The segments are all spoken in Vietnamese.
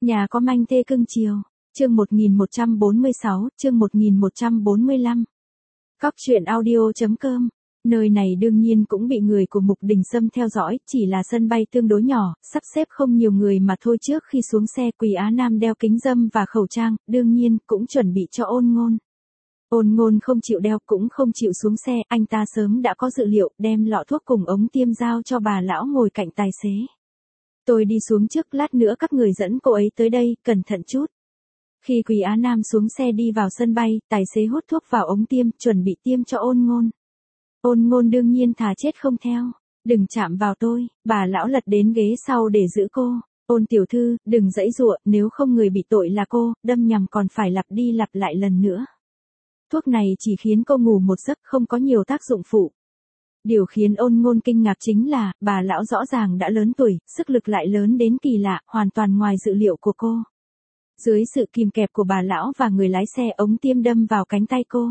Nhà có manh thê cưng chiều. Chương 1146, chương 1145. Cóc truyện audio.com. Nơi này đương nhiên cũng bị người của Mục Đình Sâm theo dõi, chỉ là sân bay tương đối nhỏ, sắp xếp không nhiều người mà thôi. Trước khi xuống xe, Quý Á Nam đeo kính râm và khẩu trang, đương nhiên cũng chuẩn bị cho Ôn Ngôn. Ôn Ngôn không chịu đeo cũng không chịu xuống xe, anh ta sớm đã có dự liệu, đem lọ thuốc cùng ống tiêm giao cho bà lão ngồi cạnh tài xế. Tôi đi xuống trước, lát nữa các người dẫn cô ấy tới đây, cẩn thận chút. Khi Quý Á Nam xuống xe đi vào sân bay, tài xế hút thuốc vào ống tiêm, chuẩn bị tiêm cho Ôn Ngôn. Ôn Ngôn đương nhiên thà chết không theo. Đừng chạm vào tôi, bà lão lật đến ghế sau để giữ cô. Ôn tiểu thư, đừng giãy giụa, nếu không người bị tội là cô, đâm nhầm còn phải lặp đi lặp lại lần nữa. Thuốc này chỉ khiến cô ngủ một giấc, không có nhiều tác dụng phụ. Điều khiến Ôn Ngôn kinh ngạc chính là, bà lão rõ ràng đã lớn tuổi, sức lực lại lớn đến kỳ lạ, hoàn toàn ngoài dự liệu của cô. Dưới sự kìm kẹp của bà lão và người lái xe, ống tiêm đâm vào cánh tay cô.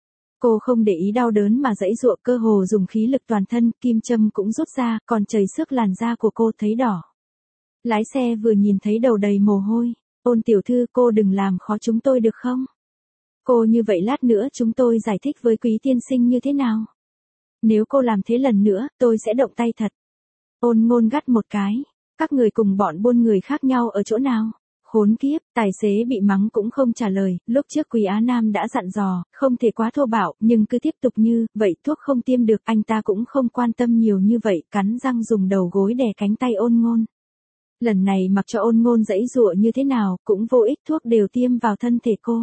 Cô không để ý đau đớn mà giãy giụa, cơ hồ dùng khí lực toàn thân, kim châm cũng rút ra, còn chảy xước làn da của cô thấy đỏ. Lái xe vừa nhìn thấy đầu đầy mồ hôi. Ôn tiểu thư, cô đừng làm khó chúng tôi được không? Cô như vậy lát nữa chúng tôi giải thích với Quý tiên sinh như thế nào? Nếu cô làm thế lần nữa, tôi sẽ động tay thật. Ôn Ngôn gắt một cái. Các người cùng bọn buôn người khác nhau ở chỗ nào? Khốn kiếp, tài xế bị mắng cũng không trả lời. Lúc trước Quý Á Nam đã dặn dò, không thể quá thô bạo, nhưng cứ tiếp tục như vậy, thuốc không tiêm được, anh ta cũng không quan tâm nhiều như vậy, cắn răng dùng đầu gối đè cánh tay Ôn Ngôn. Lần này mặc cho Ôn Ngôn giãy giụa như thế nào, cũng vô ích, thuốc đều tiêm vào thân thể cô.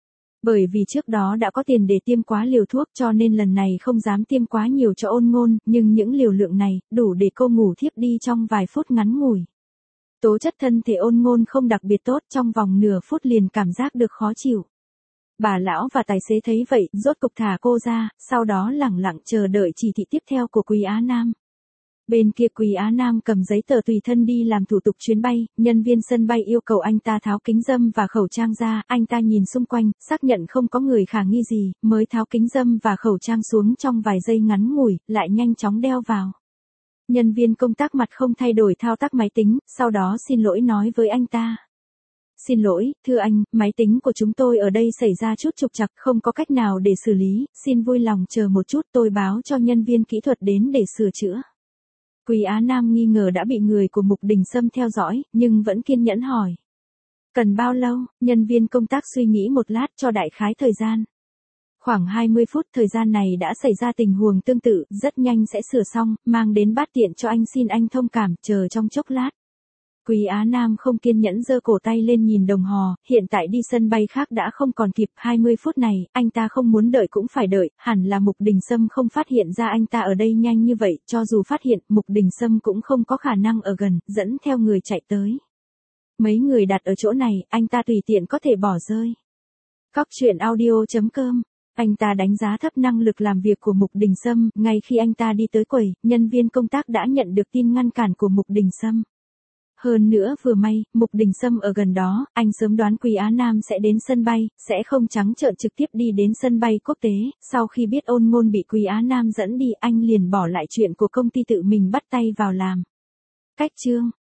Bởi vì trước đó đã có tiền để tiêm quá liều thuốc, cho nên lần này không dám tiêm quá nhiều cho Ôn Ngôn, nhưng những liều lượng này, đủ để cô ngủ thiếp đi trong vài phút ngắn ngủi. Tố chất thân thể Ôn Ngôn không đặc biệt tốt, trong vòng nửa phút liền cảm giác được khó chịu. Bà lão và tài xế thấy vậy, rốt cục thả cô ra, sau đó lẳng lặng chờ đợi chỉ thị tiếp theo của Quý Á Nam. Bên kia Quý Á Nam cầm giấy tờ tùy thân đi làm thủ tục chuyến bay, nhân viên sân bay yêu cầu anh ta tháo kính râm và khẩu trang ra, anh ta nhìn xung quanh, xác nhận không có người khả nghi gì, mới tháo kính râm và khẩu trang xuống trong vài giây ngắn ngủi, lại nhanh chóng đeo vào. Nhân viên công tác mặt không thay đổi thao tác máy tính, sau đó xin lỗi nói với anh ta. Xin lỗi, thưa anh, máy tính của chúng tôi ở đây xảy ra chút trục trặc, không có cách nào để xử lý, xin vui lòng chờ một chút, tôi báo cho nhân viên kỹ thuật đến để sửa chữa. Quý Á Nam nghi ngờ đã bị người của Mục Đình Sâm theo dõi, nhưng vẫn kiên nhẫn hỏi. Cần bao lâu? Nhân viên công tác suy nghĩ một lát cho đại khái thời gian. Khoảng 20 phút, thời gian này đã xảy ra tình huống tương tự, rất nhanh sẽ sửa xong, mang đến bát tiện cho anh, xin anh thông cảm, chờ trong chốc lát. Quý Á Nam không kiên nhẫn giơ cổ tay lên nhìn đồng hồ, hiện tại đi sân bay khác đã không còn kịp, 20 phút này, anh ta không muốn đợi cũng phải đợi, hẳn là Mục Đình Sâm không phát hiện ra anh ta ở đây nhanh như vậy, cho dù phát hiện, Mục Đình Sâm cũng không có khả năng ở gần, dẫn theo người chạy tới. Mấy người đặt ở chỗ này, anh ta tùy tiện có thể bỏ rơi. Cóc truyện audio.com. Anh ta đánh giá thấp năng lực làm việc của Mục Đình Sâm, ngay khi anh ta đi tới quầy, nhân viên công tác đã nhận được tin ngăn cản của Mục Đình Sâm. Hơn nữa vừa may, Mục Đình Sâm ở gần đó, anh sớm đoán Quý Á Nam sẽ đến sân bay, sẽ không trắng trợn trực tiếp đi đến sân bay quốc tế, sau khi biết Ôn Ngôn bị Quý Á Nam dẫn đi, anh liền bỏ lại chuyện của công ty tự mình bắt tay vào làm. Cách chương